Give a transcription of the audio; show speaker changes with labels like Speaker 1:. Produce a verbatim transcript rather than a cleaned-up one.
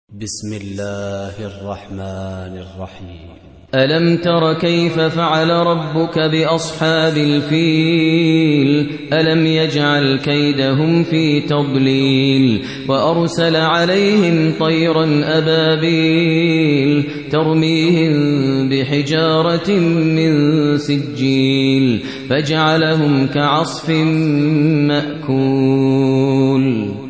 Speaker 1: بسم الله الرحمن الرحيم.
Speaker 2: ألم تر كيف فعل ربك بأصحاب الفيل ألم يجعل كيدهم في تضليل وأرسل عليهم طيرا أبابيل ترميهم بحجارة من سجيل فجعلهم كعصف مأكول.